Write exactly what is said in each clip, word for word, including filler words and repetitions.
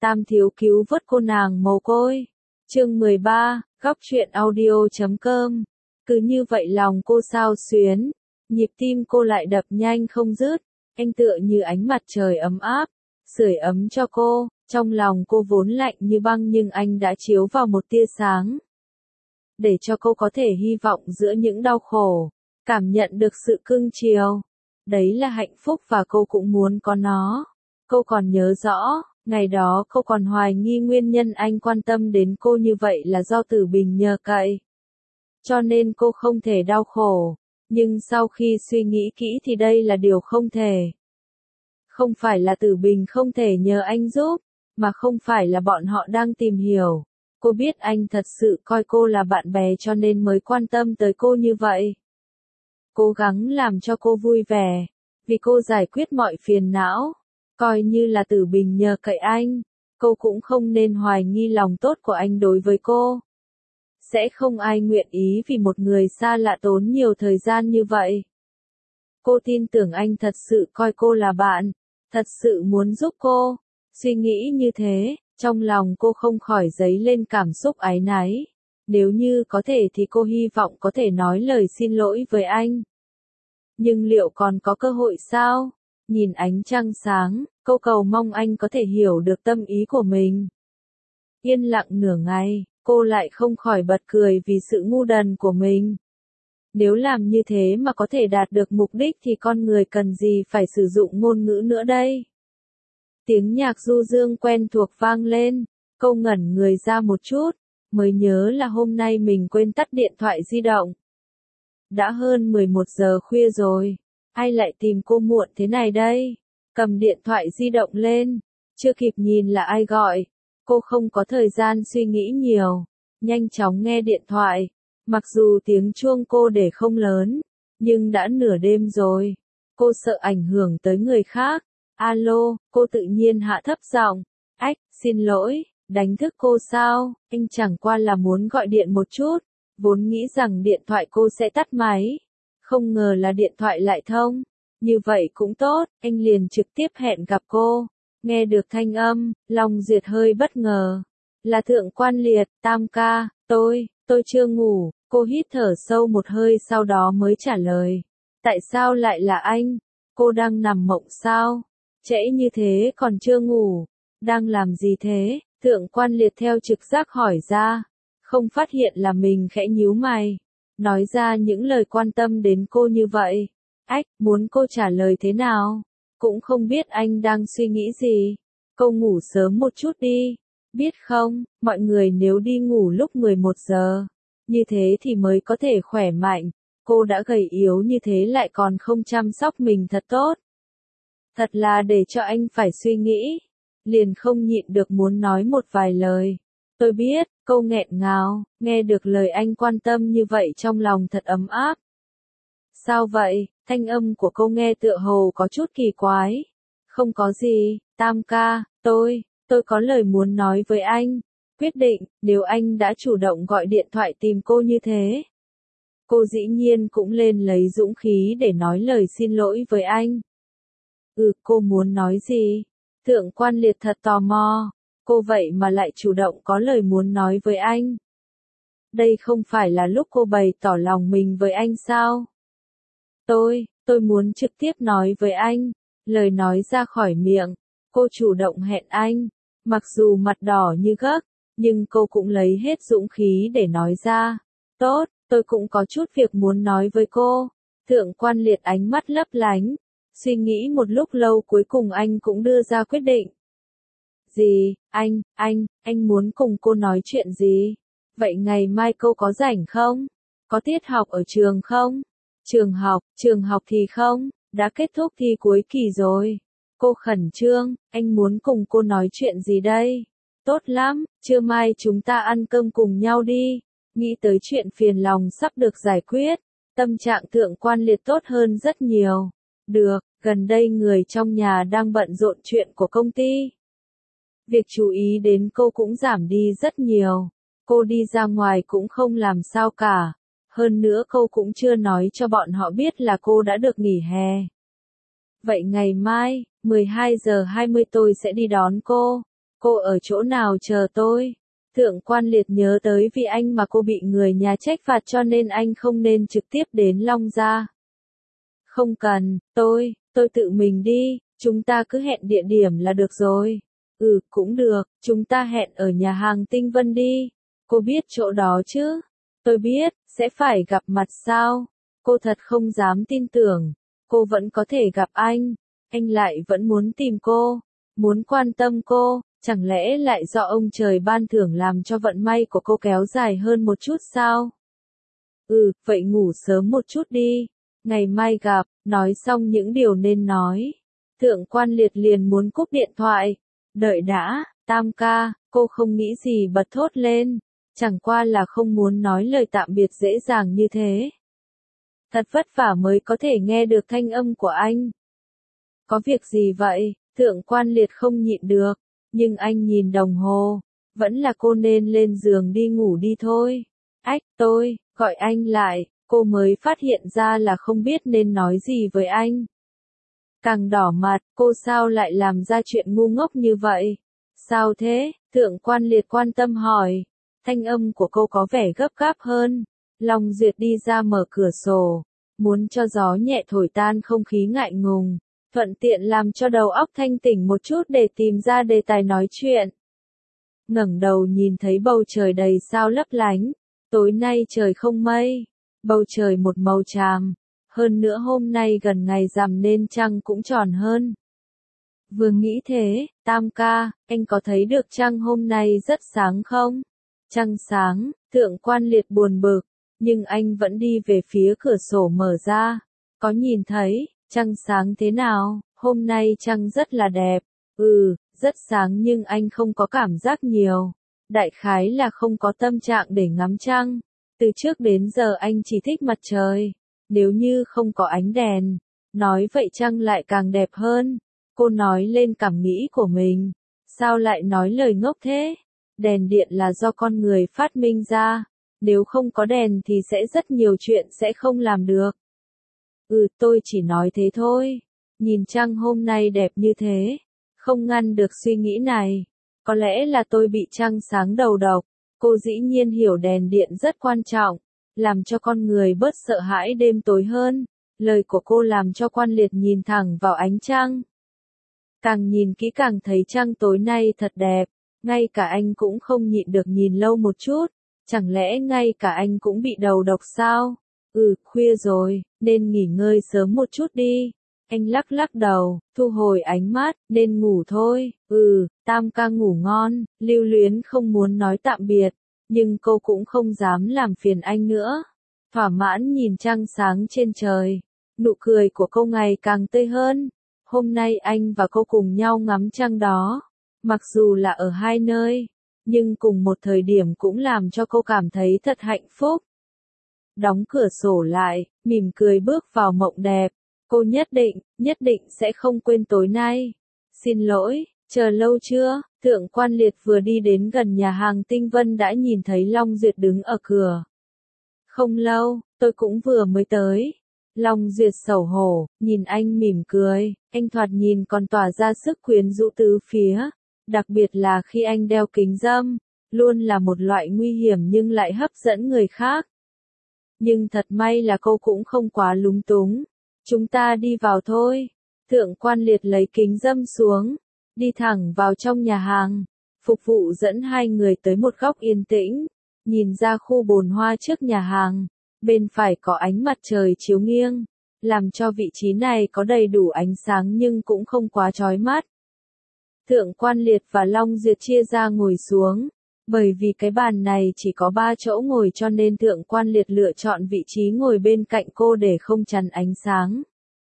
Tam thiếu cứu vớt cô nàng mồ côi. Chương mười ba, góc truyện audio chấm com. Cứ như vậy lòng cô xao xuyến, nhịp tim cô lại đập nhanh không dứt, anh tựa như ánh mặt trời ấm áp, sưởi ấm cho cô, trong lòng cô vốn lạnh như băng nhưng anh đã chiếu vào một tia sáng. Để cho cô có thể hy vọng giữa những đau khổ, cảm nhận được sự cưng chiều. Đấy là hạnh phúc và cô cũng muốn có nó. Cô còn nhớ rõ, ngày đó cô còn hoài nghi nguyên nhân anh quan tâm đến cô như vậy là do Tử Bình nhờ cậy. Cho nên cô không thể đau khổ, nhưng sau khi suy nghĩ kỹ thì đây là điều không thể. Không phải là Tử Bình không thể nhờ anh giúp, mà không phải là bọn họ đang tìm hiểu. Cô biết anh thật sự coi cô là bạn bè cho nên mới quan tâm tới cô như vậy. Cố gắng làm cho cô vui vẻ, vì cô giải quyết mọi phiền não. Coi như là Tử Bình nhờ cậy anh, cô cũng không nên hoài nghi lòng tốt của anh đối với cô. Sẽ không ai nguyện ý vì một người xa lạ tốn nhiều thời gian như vậy. Cô tin tưởng anh thật sự coi cô là bạn, thật sự muốn giúp cô. Suy nghĩ như thế, trong lòng cô không khỏi dấy lên cảm xúc áy náy. Nếu như có thể thì cô hy vọng có thể nói lời xin lỗi với anh. Nhưng liệu còn có cơ hội sao? Nhìn ánh trăng sáng, cô cầu mong anh có thể hiểu được tâm ý của mình. Yên lặng nửa ngày, cô lại không khỏi bật cười vì sự ngu đần của mình. Nếu làm như thế mà có thể đạt được mục đích thì con người cần gì phải sử dụng ngôn ngữ nữa đây? Tiếng nhạc du dương quen thuộc vang lên, cô ngẩn người ra một chút, mới nhớ là hôm nay mình quên tắt điện thoại di động. Đã hơn mười một giờ khuya rồi, ai lại tìm cô muộn thế này đây? Cầm điện thoại di động lên, chưa kịp nhìn là ai gọi, cô không có thời gian suy nghĩ nhiều, nhanh chóng nghe điện thoại, mặc dù tiếng chuông cô để không lớn, nhưng đã nửa đêm rồi, cô sợ ảnh hưởng tới người khác. Alo, cô tự nhiên hạ thấp giọng, ách, xin lỗi, đánh thức cô sao, anh chẳng qua là muốn gọi điện một chút, vốn nghĩ rằng điện thoại cô sẽ tắt máy, không ngờ là điện thoại lại thông, như vậy cũng tốt, anh liền trực tiếp hẹn gặp cô, nghe được thanh âm, Long Duyệt hơi bất ngờ, là Thượng Quan Liệt, Tam ca, tôi, tôi chưa ngủ, cô hít thở sâu một hơi sau đó mới trả lời, tại sao lại là anh, cô đang nằm mộng sao? Trễ như thế còn chưa ngủ, đang làm gì thế? Thượng Quan Liệt theo trực giác hỏi ra, không phát hiện là mình khẽ nhíu mày, nói ra những lời quan tâm đến cô như vậy. Ách, muốn cô trả lời thế nào? Cũng không biết anh đang suy nghĩ gì. Cô ngủ sớm một chút đi, biết không, mọi người nếu đi ngủ lúc mười một giờ, như thế thì mới có thể khỏe mạnh. Cô đã gầy yếu như thế lại còn không chăm sóc mình thật tốt. Thật là để cho anh phải suy nghĩ, liền không nhịn được muốn nói một vài lời. Tôi biết, câu nghẹn ngào, nghe được lời anh quan tâm như vậy trong lòng thật ấm áp. Sao vậy, thanh âm của cô nghe tựa hồ có chút kỳ quái. Không có gì, Tam ca, tôi, tôi có lời muốn nói với anh. Quyết định, nếu anh đã chủ động gọi điện thoại tìm cô như thế. Cô dĩ nhiên cũng lên lấy dũng khí để nói lời xin lỗi với anh. Ừ, cô muốn nói gì? Thượng Quan Liệt thật tò mò, cô vậy mà lại chủ động có lời muốn nói với anh. Đây không phải là lúc cô bày tỏ lòng mình với anh sao? Tôi, tôi muốn trực tiếp nói với anh, lời nói ra khỏi miệng, cô chủ động hẹn anh, mặc dù mặt đỏ như gấc, nhưng cô cũng lấy hết dũng khí để nói ra. Tốt, tôi cũng có chút việc muốn nói với cô. Thượng Quan Liệt ánh mắt lấp lánh. Suy nghĩ một lúc lâu cuối cùng anh cũng đưa ra quyết định. Gì, anh, anh, anh muốn cùng cô nói chuyện gì? Vậy ngày mai cô có rảnh không? Có tiết học ở trường không? Trường học, trường học thì không, đã kết thúc thi cuối kỳ rồi. Cô khẩn trương, anh muốn cùng cô nói chuyện gì đây? Tốt lắm, trưa mai chúng ta ăn cơm cùng nhau đi. Nghĩ tới chuyện phiền lòng sắp được giải quyết, tâm trạng Thượng Quan Liệt tốt hơn rất nhiều. Được, gần đây người trong nhà đang bận rộn chuyện của công ty. Việc chú ý đến cô cũng giảm đi rất nhiều. Cô đi ra ngoài cũng không làm sao cả. Hơn nữa cô cũng chưa nói cho bọn họ biết là cô đã được nghỉ hè. Vậy ngày mai, mười hai giờ hai mươi tôi sẽ đi đón cô. Cô ở chỗ nào chờ tôi? Thượng quan liệt nhớ tới vì anh mà cô bị người nhà trách phạt cho nên anh không nên trực tiếp đến Long Gia. Không cần, tôi, tôi tự mình đi, chúng ta cứ hẹn địa điểm là được rồi. Ừ, cũng được, chúng ta hẹn ở nhà hàng Tinh Vân đi. Cô biết chỗ đó chứ? Tôi biết, sẽ phải gặp mặt sao? Cô thật không dám tin tưởng. Cô vẫn có thể gặp anh. Anh lại vẫn muốn tìm cô. Muốn quan tâm cô. Chẳng lẽ lại do ông trời ban thưởng làm cho vận may của cô kéo dài hơn một chút sao? Ừ, vậy ngủ sớm một chút đi. Ngày mai gặp, nói xong những điều nên nói. Thượng quan liệt liền muốn cúp điện thoại. Đợi đã, Tam ca, cô không nghĩ gì bật thốt lên. Chẳng qua là không muốn nói lời tạm biệt dễ dàng như thế. Thật vất vả mới có thể nghe được thanh âm của anh. Có việc gì vậy? Thượng quan liệt không nhịn được. Nhưng anh nhìn đồng hồ. Vẫn là cô nên lên giường đi ngủ đi thôi. Ách, tôi, gọi anh lại. Cô mới phát hiện ra là không biết nên nói gì với anh. Càng đỏ mặt, cô sao lại làm ra chuyện ngu ngốc như vậy? Sao thế? Thượng quan liệt quan tâm hỏi. Thanh âm của cô có vẻ gấp gáp hơn. Long Duyệt đi ra mở cửa sổ. Muốn cho gió nhẹ thổi tan không khí ngại ngùng. Thuận tiện làm cho đầu óc thanh tỉnh một chút để tìm ra đề tài nói chuyện. Ngẩng đầu nhìn thấy bầu trời đầy sao lấp lánh. Tối nay trời không mây. Bầu trời một màu tràm. Hơn nữa hôm nay gần ngày rằm nên trăng cũng tròn hơn. Vừa nghĩ thế, Tam ca, anh có thấy được trăng hôm nay rất sáng không? Trăng sáng, thượng quan liệt buồn bực, nhưng anh vẫn đi về phía cửa sổ mở ra. Có nhìn thấy, trăng sáng thế nào? Hôm nay trăng rất là đẹp. Ừ, rất sáng nhưng anh không có cảm giác nhiều. Đại khái là không có tâm trạng để ngắm trăng. Từ trước đến giờ anh chỉ thích mặt trời. Nếu như không có ánh đèn, nói vậy trăng lại càng đẹp hơn. Cô nói lên cảm nghĩ của mình. Sao lại nói lời ngốc thế? Đèn điện là do con người phát minh ra. Nếu không có đèn thì sẽ rất nhiều chuyện sẽ không làm được. Ừ, tôi chỉ nói thế thôi. Nhìn trăng hôm nay đẹp như thế. Không ngăn được suy nghĩ này. Có lẽ là tôi bị trăng sáng đầu độc. Cô dĩ nhiên hiểu đèn điện rất quan trọng. Làm cho con người bớt sợ hãi đêm tối hơn. Lời của cô làm cho quan liệt nhìn thẳng vào ánh trăng. Càng nhìn kỹ càng thấy trăng tối nay thật đẹp. Ngay cả anh cũng không nhịn được nhìn lâu một chút. Chẳng lẽ ngay cả anh cũng bị đầu độc sao? Ừ, khuya rồi, nên nghỉ ngơi sớm một chút đi. Anh lắc lắc đầu, thu hồi ánh mắt, nên ngủ thôi. Ừ, Tam ca ngủ ngon. Lưu Luyến không muốn nói tạm biệt. Nhưng cô cũng không dám làm phiền anh nữa. Thỏa mãn nhìn trăng sáng trên trời. Nụ cười của cô ngày càng tươi hơn. Hôm nay anh và cô cùng nhau ngắm trăng đó. Mặc dù là ở hai nơi. Nhưng cùng một thời điểm cũng làm cho cô cảm thấy thật hạnh phúc. Đóng cửa sổ lại, mỉm cười bước vào mộng đẹp. Cô nhất định, nhất định sẽ không quên tối nay. Xin lỗi, chờ lâu chưa? Thượng quan liệt vừa đi đến gần nhà hàng Tinh Vân đã nhìn thấy Long Duyệt đứng ở cửa. Không lâu, tôi cũng vừa mới tới. Long Duyệt xấu hổ, nhìn anh mỉm cười, anh thoạt nhìn còn tỏa ra sức quyến rũ tứ phía. Đặc biệt là khi anh đeo kính râm, luôn là một loại nguy hiểm nhưng lại hấp dẫn người khác. Nhưng thật may là cô cũng không quá lúng túng. Chúng ta đi vào thôi. Thượng quan liệt lấy kính râm xuống. Đi thẳng vào trong nhà hàng. Phục vụ dẫn hai người tới một góc yên tĩnh. Nhìn ra khu bồn hoa trước nhà hàng. Bên phải có ánh mặt trời chiếu nghiêng. Làm cho vị trí này có đầy đủ ánh sáng nhưng cũng không quá chói mắt. Thượng quan liệt và Long Duyệt chia ra ngồi xuống. Bởi vì cái bàn này chỉ có ba chỗ ngồi cho nên thượng quan liệt lựa chọn vị trí ngồi bên cạnh cô để không chắn ánh sáng.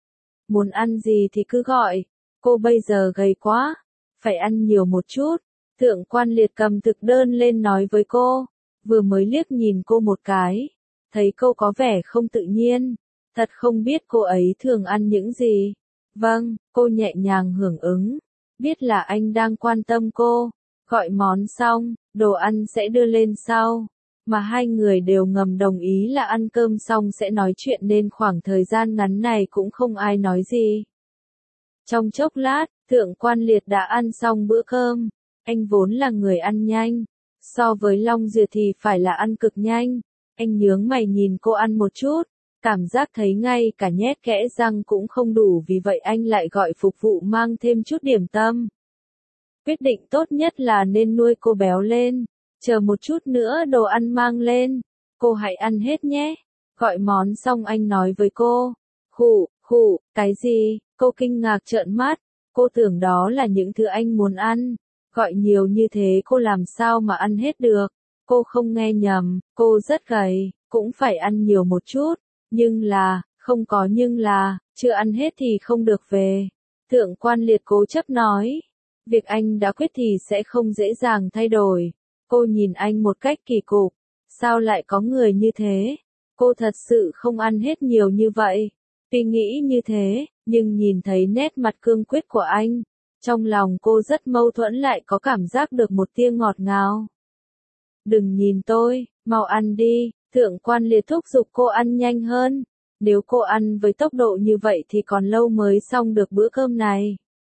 Muốn ăn gì thì cứ gọi. Cô bây giờ gầy quá. Phải ăn nhiều một chút. Thượng quan liệt cầm thực đơn lên nói với cô. Vừa mới liếc nhìn cô một cái. Thấy cô có vẻ không tự nhiên. Thật không biết cô ấy thường ăn những gì. Vâng, cô nhẹ nhàng hưởng ứng. Biết là anh đang quan tâm cô. Gọi món xong, đồ ăn sẽ đưa lên sau. Mà hai người đều ngầm đồng ý là ăn cơm xong sẽ nói chuyện nên khoảng thời gian ngắn này cũng không ai nói gì. Trong chốc lát, thượng quan liệt đã ăn xong bữa cơm. Anh vốn là người ăn nhanh. So với Long Duyệt thì phải là ăn cực nhanh. Anh nhướng mày nhìn cô ăn một chút. Cảm giác thấy ngay cả nhét kẽ răng cũng không đủ, vì vậy anh lại gọi phục vụ mang thêm chút điểm tâm. Quyết định tốt nhất là nên nuôi cô béo lên. Chờ một chút nữa đồ ăn mang lên. Cô hãy ăn hết nhé. Gọi món xong anh nói với cô. Khụ, khụ, cái gì? Cô kinh ngạc trợn mắt. Cô tưởng đó là những thứ anh muốn ăn. Gọi nhiều như thế cô làm sao mà ăn hết được. Cô không nghe nhầm, cô rất gầy, cũng phải ăn nhiều một chút. Nhưng là, không có nhưng là, chưa ăn hết thì không được về. Thượng quan Liệt cố chấp nói. Việc anh đã quyết thì sẽ không dễ dàng thay đổi. Cô nhìn anh một cách kỳ cục. Sao lại có người như thế? Cô thật sự không ăn hết nhiều như vậy. Tuy nghĩ như thế, nhưng nhìn thấy nét mặt cương quyết của anh. Trong lòng cô rất mâu thuẫn, lại có cảm giác được một tia ngọt ngào. Đừng nhìn tôi, mau ăn đi. Thượng quan Liệt thúc giục cô ăn nhanh hơn. Nếu cô ăn với tốc độ như vậy thì còn lâu mới xong được bữa cơm này.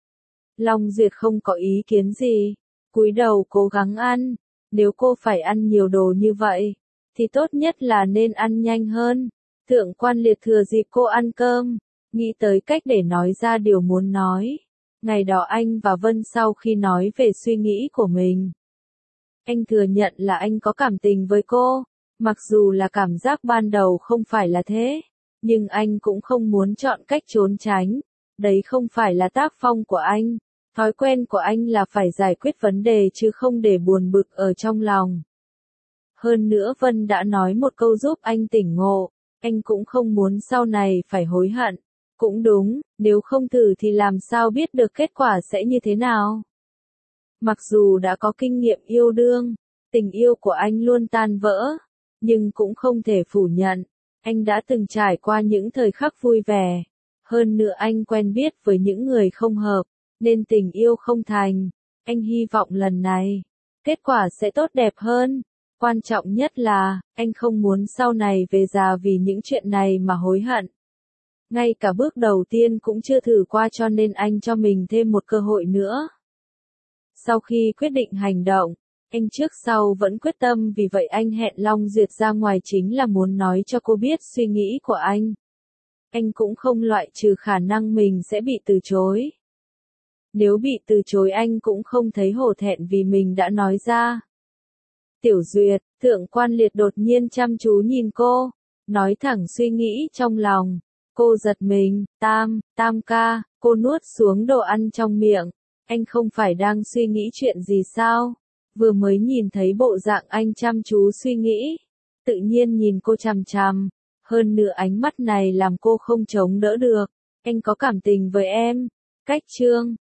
Long Duyệt không có ý kiến gì. Cúi đầu cố gắng ăn. Nếu cô phải ăn nhiều đồ như vậy, thì tốt nhất là nên ăn nhanh hơn. Thượng quan Liệt thừa dịp cô ăn cơm, nghĩ tới cách để nói ra điều muốn nói. Ngày đó anh và Vân sau khi nói về suy nghĩ của mình, anh thừa nhận là anh có cảm tình với cô. Mặc dù là cảm giác ban đầu không phải là thế, nhưng anh cũng không muốn chọn cách trốn tránh. Đấy không phải là tác phong của anh. Thói quen của anh là phải giải quyết vấn đề chứ không để buồn bực ở trong lòng. Hơn nữa Vân đã nói một câu giúp anh tỉnh ngộ. Anh cũng không muốn sau này phải hối hận. Cũng đúng, nếu không thử thì làm sao biết được kết quả sẽ như thế nào. Mặc dù đã có kinh nghiệm yêu đương, tình yêu của anh luôn tan vỡ. Nhưng cũng không thể phủ nhận, anh đã từng trải qua những thời khắc vui vẻ. Hơn nữa anh quen biết với những người không hợp, nên tình yêu không thành. Anh hy vọng lần này, kết quả sẽ tốt đẹp hơn. Quan trọng nhất là, anh không muốn sau này về già vì những chuyện này mà hối hận. Ngay cả bước đầu tiên cũng chưa thử qua, cho nên anh cho mình thêm một cơ hội nữa. Sau khi quyết định hành động, anh trước sau vẫn quyết tâm, vì vậy anh hẹn Long Duyệt ra ngoài chính là muốn nói cho cô biết suy nghĩ của anh. Anh cũng không loại trừ khả năng mình sẽ bị từ chối. Nếu bị từ chối anh cũng không thấy hổ thẹn vì mình đã nói ra. Tiểu Duyệt, Thượng quan Liệt đột nhiên chăm chú nhìn cô, nói thẳng suy nghĩ trong lòng. Cô giật mình. Tam, Tam ca. Cô nuốt xuống đồ ăn trong miệng. Anh không phải đang suy nghĩ chuyện gì sao? Vừa mới nhìn thấy bộ dạng anh chăm chú suy nghĩ, tự nhiên nhìn cô chằm chằm. Hơn nữa ánh mắt này làm cô không chống đỡ được. Anh có cảm tình với em. Cách chương